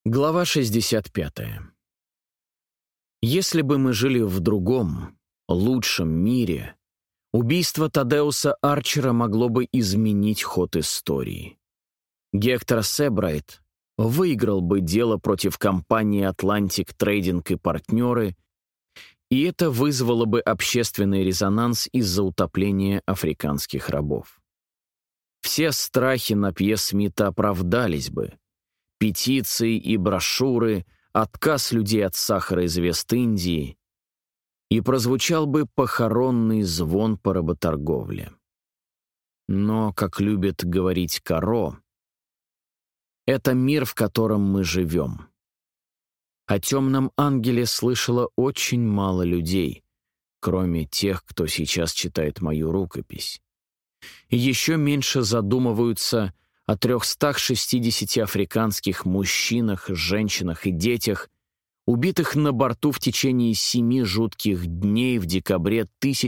Глава 65. Если бы мы жили в другом, лучшем мире, убийство Тадеуса Арчера могло бы изменить ход истории. Гектор Себрайт выиграл бы дело против компании Atlantic Trading и партнеры, и это вызвало бы общественный резонанс из-за утопления африканских рабов. Все страхи на Пье Смита оправдались бы. Петиции и брошюры, отказ людей от сахара из Вест-Индии, и прозвучал бы похоронный звон по работорговле. Но, как любит говорить Каро, это мир, в котором мы живем. О темном ангеле слышало очень мало людей, кроме тех, кто сейчас читает мою рукопись. И еще меньше задумываются о 360 африканских мужчинах, женщинах и детях, убитых на борту в течение 7 жутких дней в декабре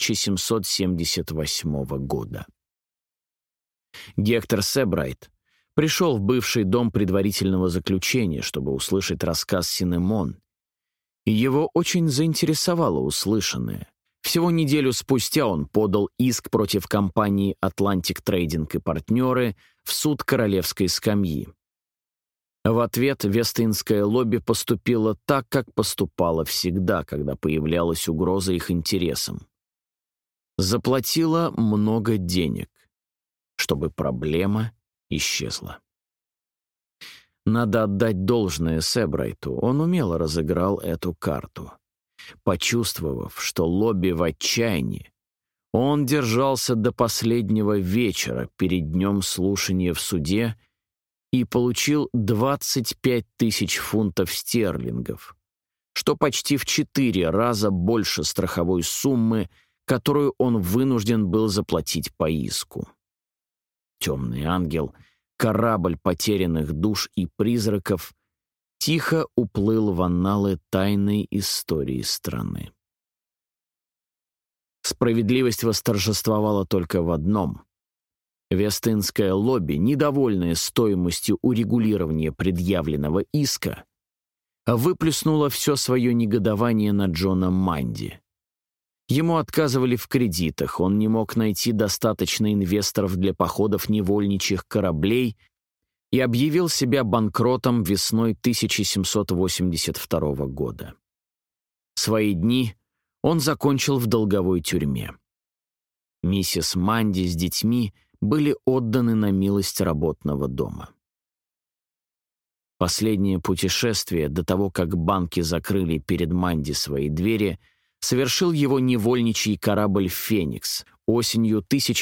1778 года. Гектор Себрайт пришел в бывший дом предварительного заключения, чтобы услышать рассказ Синемон, и его очень заинтересовало услышанное. Всего неделю спустя он подал иск против компании Atlantic Trading и партнеры в суд королевской скамьи. В ответ Вест-Индское лобби поступило так, как поступало всегда, когда появлялась угроза их интересам. Заплатила много денег, чтобы проблема исчезла. Надо отдать должное Себрайту, он умело разыграл эту карту. Почувствовав, что лобби в отчаянии, он держался до последнего вечера перед днем слушания в суде и получил 25 тысяч фунтов стерлингов, что почти в 4 раза больше страховой суммы, которую он вынужден был заплатить по иску. «Темный ангел», корабль потерянных душ и призраков, тихо уплыл в анналы тайной истории страны. Справедливость восторжествовала только в одном. Вест-Индское лобби, недовольное стоимостью урегулирования предъявленного иска, выплеснуло все свое негодование на Джона Манди. Ему отказывали в кредитах, он не мог найти достаточно инвесторов для походов невольничьих кораблей и объявил себя банкротом весной 1782 года. Свои дни он закончил в долговой тюрьме. Миссис Манди с детьми были отданы на милость работного дома. Последнее путешествие до того, как банки закрыли перед Манди свои двери, совершил его невольничий корабль «Феникс» осенью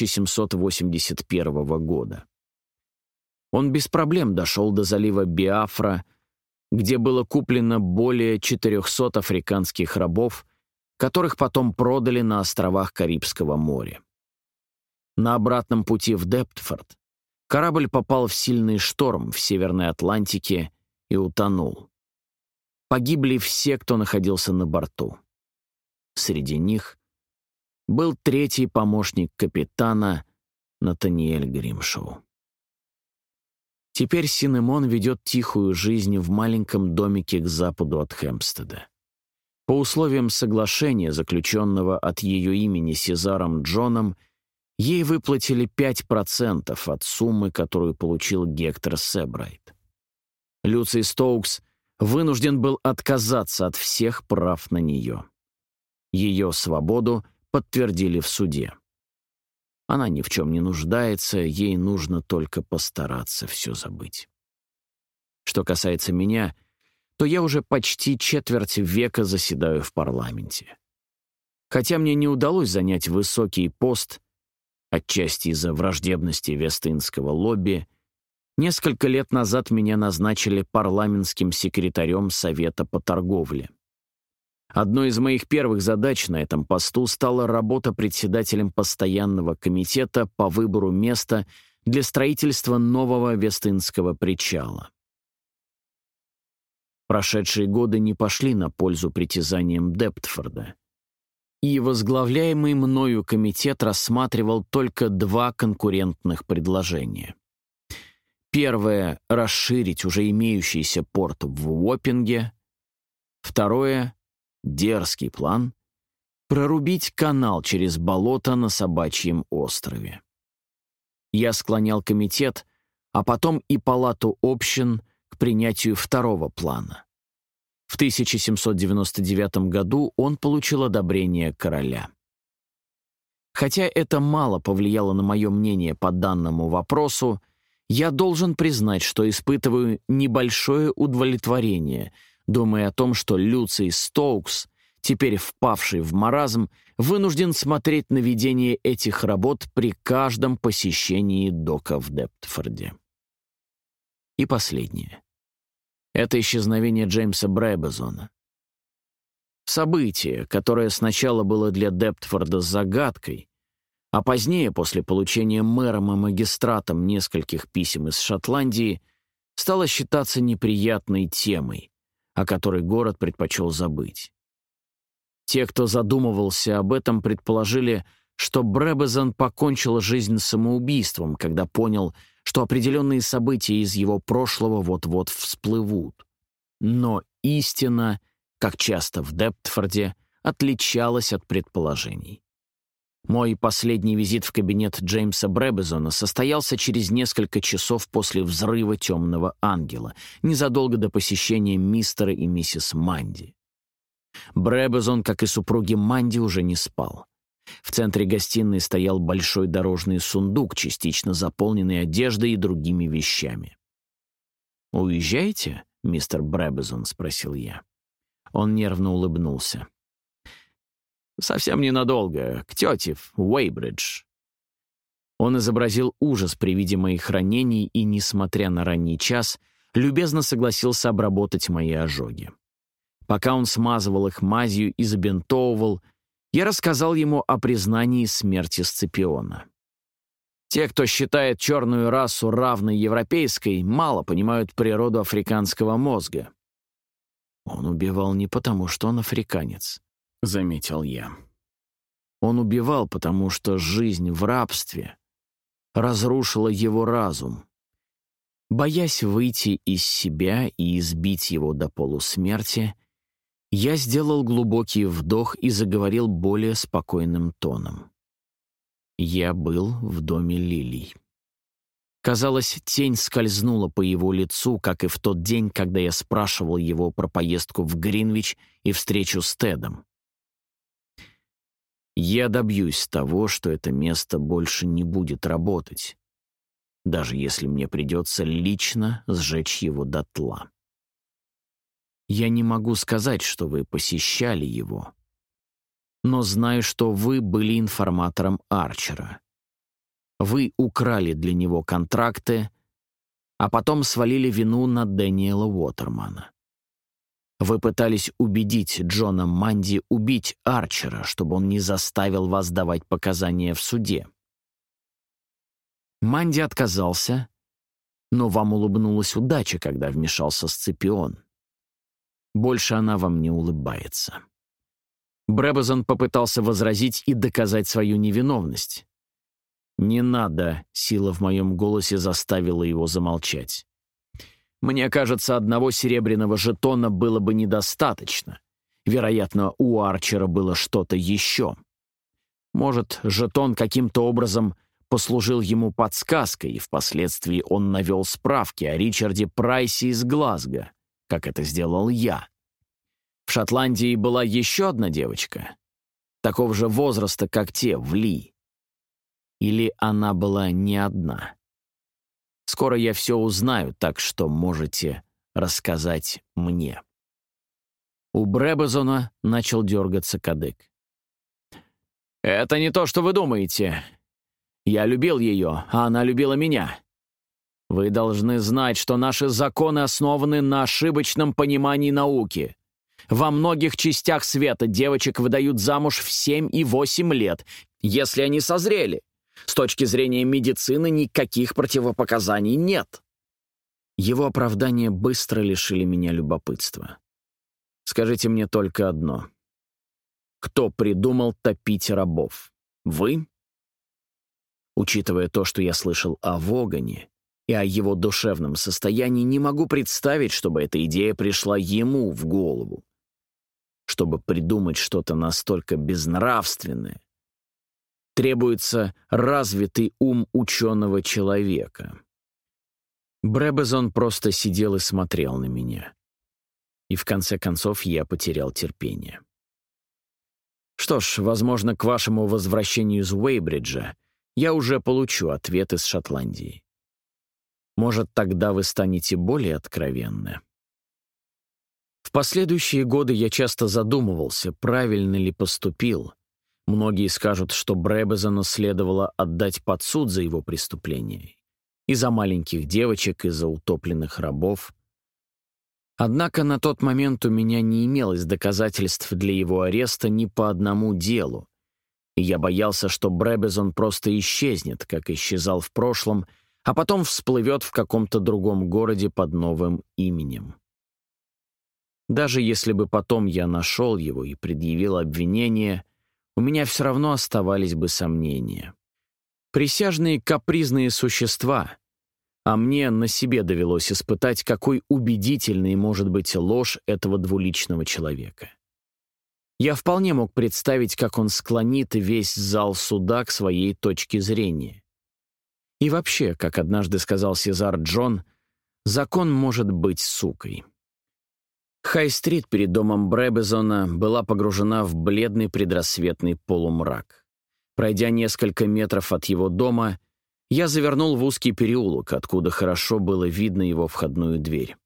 1781 года. Он без проблем дошел до залива Биафра, где было куплено более 400 африканских рабов, которых потом продали на островах Карибского моря. На обратном пути в Дептфорд корабль попал в сильный шторм в Северной Атлантике и утонул. Погибли все, кто находился на борту. Среди них был 3-й помощник капитана Натаниэль Гримшоу. Теперь Синемон ведет тихую жизнь в маленьком домике к западу от Хэмпстеда. По условиям соглашения, заключенного от ее имени Сезаром Джоном, ей выплатили 5% от суммы, которую получил Гектор Себрайт. Люций Стоукс вынужден был отказаться от всех прав на нее. Ее свободу подтвердили в суде. Она ни в чем не нуждается, ей нужно только постараться все забыть. Что касается меня, то я уже почти четверть века заседаю в парламенте. Хотя мне не удалось занять высокий пост, отчасти из-за враждебности Вест-Индского лобби, несколько лет назад меня назначили парламентским секретарем Совета по торговле. Одной из моих первых задач на этом посту стала работа председателем постоянного комитета по выбору места для строительства нового Вест-Индского причала. Прошедшие годы не пошли на пользу притязаниям Дептфорда, и возглавляемый мною комитет рассматривал только 2 конкурентных предложения. Первое — расширить уже имеющийся порт в Уоппинге. Второе — дерзкий план — прорубить канал через болото на Собачьем острове. Я склонял комитет, а потом и палату общин к принятию второго плана. В 1799 году он получил одобрение короля. Хотя это мало повлияло на мое мнение по данному вопросу, я должен признать, что испытываю небольшое удовлетворение, думая о том, что Люций Стоукс, теперь впавший в маразм, вынужден смотреть на ведение этих работ при каждом посещении дока в Дептфорде. И последнее. Это исчезновение Джеймса Брэбезона. Событие, которое сначала было для Дептфорда загадкой, а позднее, после получения мэром и магистратом нескольких писем из Шотландии, стало считаться неприятной темой, о которой город предпочел забыть. Те, кто задумывался об этом, предположили, что Брэбезон покончил жизнь самоубийством, когда понял, что определенные события из его прошлого вот-вот всплывут. Но истина, как часто в Дептфорде, отличалась от предположений. Мой последний визит в кабинет Джеймса Брэбезона состоялся через несколько часов после взрыва «Темного ангела», незадолго до посещения мистера и миссис Манди. Брэбезон, как и супруги Манди, уже не спал. В центре гостиной стоял большой дорожный сундук, частично заполненный одеждой и другими вещами. «Уезжаете, мистер Брэбезон?» — спросил я. Он нервно улыбнулся. «Совсем ненадолго, к тете в Уэйбридж». Он изобразил ужас при виде моих ранений и, несмотря на ранний час, любезно согласился обработать мои ожоги. Пока он смазывал их мазью и забинтовывал, я рассказал ему о признании смерти Сципиона. Те, кто считает черную расу равной европейской, мало понимают природу африканского мозга. «Он убивал не потому, что он африканец», — заметил я. «Он убивал, потому что жизнь в рабстве разрушила его разум. Боясь выйти из себя и избить его до полусмерти, я сделал глубокий вдох и заговорил более спокойным тоном. Я был в доме лилий. Казалось, тень скользнула по его лицу, как и в тот день, когда я спрашивал его про поездку в Гринвич и встречу с Тедом. Я добьюсь того, что это место больше не будет работать, даже если мне придется лично сжечь его дотла. Я не могу сказать, что вы посещали его, но знаю, что вы были информатором Арчера. Вы украли для него контракты, а потом свалили вину на Дэниела Уотермана. Вы пытались убедить Джона Манди убить Арчера, чтобы он не заставил вас давать показания в суде. Манди отказался, но вам улыбнулась удача, когда вмешался Сципион. Больше она вам не улыбается. Брэбезон попытался возразить и доказать свою невиновность. «Не надо», — сила в моем голосе заставила его замолчать. «Мне кажется, одного серебряного жетона было бы недостаточно. Вероятно, у Арчера было что-то еще. Может, жетон каким-то образом послужил ему подсказкой, и впоследствии он навел справки о Ричарде Прайсе из Глазго, как это сделал я. В Шотландии была еще одна девочка, такого же возраста, как те в Ли. Или она была не одна? Скоро я все узнаю, так что можете рассказать мне». У Брэбезона начал дергаться кадык. «Это не то, что вы думаете. Я любил ее, а она любила меня. Вы должны знать, что наши законы основаны на ошибочном понимании науки. Во многих частях света девочек выдают замуж в 7 и 8 лет, если они созрели. С точки зрения медицины никаких противопоказаний нет». Его оправдания быстро лишили меня любопытства. «Скажите мне только одно. Кто придумал топить рабов? Вы?» Учитывая то, что я слышал о Вогане, и о его душевном состоянии не могу представить, чтобы эта идея пришла ему в голову. Чтобы придумать что-то настолько безнравственное, требуется развитый ум ученого человека. Бребезон просто сидел и смотрел на меня. И в конце концов я потерял терпение. Что ж, возможно, к вашему возвращению из Уэйбриджа я уже получу ответ из Шотландии. Может, тогда вы станете более откровенны. В последующие годы я часто задумывался, правильно ли поступил. Многие скажут, что Бребезону следовало отдать под суд за его преступления. И за маленьких девочек, и за утопленных рабов. Однако на тот момент у меня не имелось доказательств для его ареста ни по одному делу, и я боялся, что Бребезон просто исчезнет, как исчезал в прошлом, а потом всплывет в каком-то другом городе под новым именем. Даже если бы потом я нашел его и предъявил обвинение, у меня все равно оставались бы сомнения. Присяжные капризные существа, а мне на себе довелось испытать, какой убедительной может быть ложь этого двуличного человека. Я вполне мог представить, как он склонит весь зал суда к своей точке зрения. И вообще, как однажды сказал Сезар Джон, закон может быть сукой. Хай-стрит перед домом Бребезона была погружена в бледный предрассветный полумрак. Пройдя несколько метров от его дома, я завернул в узкий переулок, откуда хорошо было видно его входную дверь.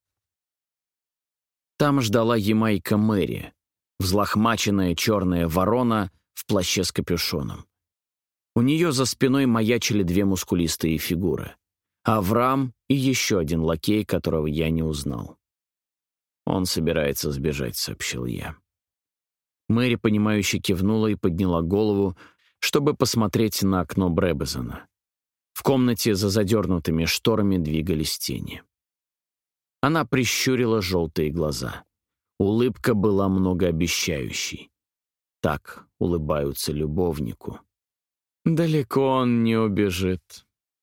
Там ждала Ямайка Мэри, взлохмаченная черная ворона в плаще с капюшоном. У нее за спиной маячили две мускулистые фигуры. Авраам и еще один лакей, которого я не узнал. «Он собирается сбежать», — сообщил я. Мэри, понимающе кивнула и подняла голову, чтобы посмотреть на окно Бребезона. В комнате за задернутыми шторами двигались тени. Она прищурила желтые глаза. Улыбка была многообещающей. Так улыбаются любовнику. Далеко он не убежит.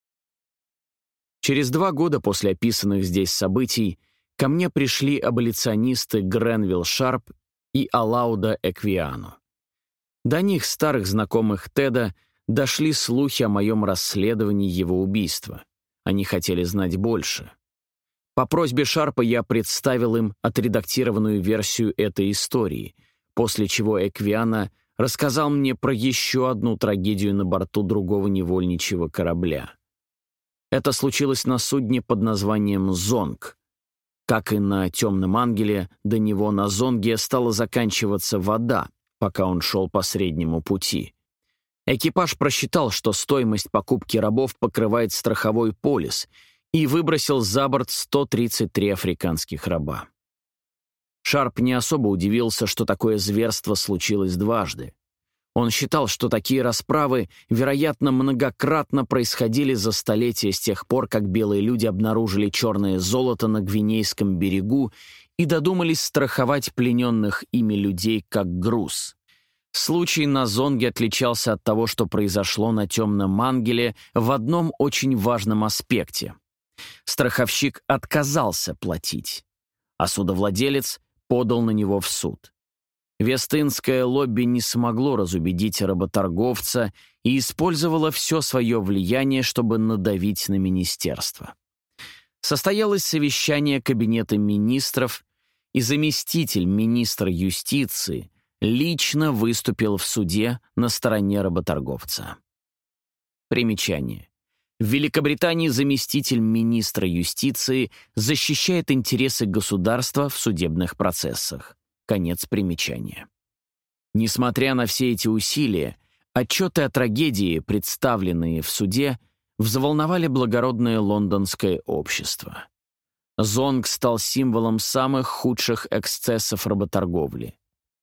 Через 2 года после описанных здесь событий ко мне пришли аболиционисты Гренвилл Шарп и Алауда Эквиано. До них, старых знакомых Теда, дошли слухи о моем расследовании его убийства. Они хотели знать больше. По просьбе Шарпа я представил им отредактированную версию этой истории, после чего Эквиано рассказал мне про еще одну трагедию на борту другого невольничьего корабля. Это случилось на судне под названием «Зонг». Как и на «Темном ангеле», до него на «Зонге» стала заканчиваться вода, пока он шел по среднему пути. Экипаж просчитал, что стоимость покупки рабов покрывает страховой полис, и выбросил за борт 133 африканских раба. Шарп не особо удивился, что такое зверство случилось дважды. Он считал, что такие расправы, вероятно, многократно происходили за столетия с тех пор, как белые люди обнаружили черное золото на Гвинейском берегу и додумались страховать плененных ими людей как груз. Случай на Зонге отличался от того, что произошло на Темном ангеле, в одном очень важном аспекте. Страховщик отказался платить, а судовладелец подал на него в суд. Вест-Индское лобби не смогло разубедить работорговца и использовало все свое влияние, чтобы надавить на министерство. Состоялось совещание Кабинета министров, и заместитель министра юстиции лично выступил в суде на стороне работорговца. Примечание. В Великобритании заместитель министра юстиции защищает интересы государства в судебных процессах. Конец примечания. Несмотря на все эти усилия, отчеты о трагедии, представленные в суде, взволновали благородное лондонское общество. Зонг стал символом самых худших эксцессов работорговли.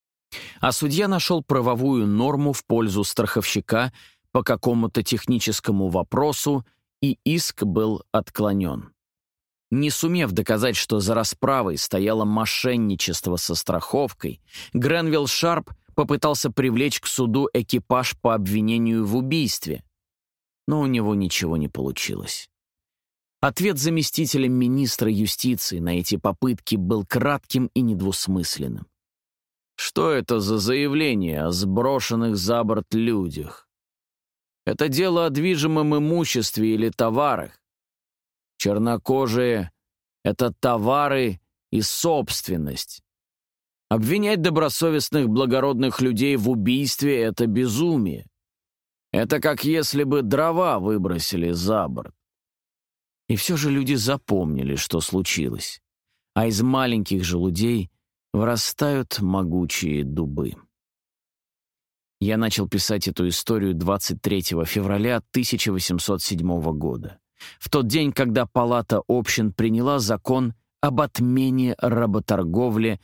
А судья нашел правовую норму в пользу страховщика по какому-то техническому вопросу, и иск был отклонен. Не сумев доказать, что за расправой стояло мошенничество со страховкой, Гренвилл Шарп попытался привлечь к суду экипаж по обвинению в убийстве, но у него ничего не получилось. Ответ заместителя министра юстиции на эти попытки был кратким и недвусмысленным. Что это за заявление о сброшенных за борт людях? Это дело о движимом имуществе или товарах. Чернокожие — это товары и собственность. Обвинять добросовестных благородных людей в убийстве — это безумие. Это как если бы дрова выбросили за борт. И все же люди запомнили, что случилось, а из маленьких желудей вырастают могучие дубы. Я начал писать эту историю 23 февраля 1807 года, в тот день, когда Палата общин приняла закон об отмене работорговли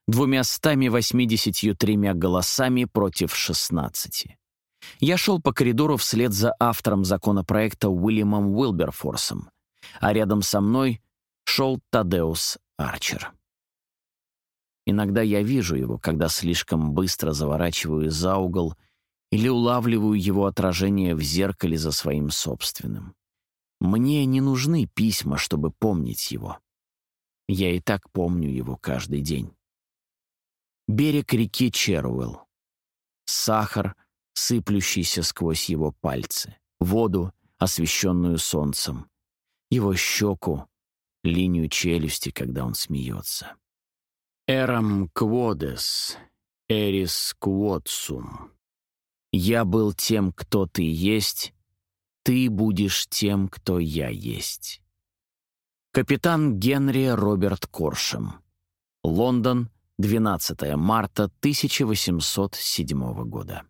283 голосами против 16. Я шел по коридору вслед за автором законопроекта Уильямом Уилберфорсом, а рядом со мной шел Тадеус Арчер. Иногда я вижу его, когда слишком быстро заворачиваю за угол или улавливаю его отражение в зеркале за своим собственным. Мне не нужны письма, чтобы помнить его. Я и так помню его каждый день. Берег реки Черуэлл. Сахар, сыплющийся сквозь его пальцы. Воду, освещенную солнцем. Его щеку, линию челюсти, когда он смеется. «Эрам кводес, эрис кводсум». «Я был тем, кто ты есть, ты будешь тем, кто я есть». Капитан Генри Роберт Коршем. Лондон, 12 марта 1807 года.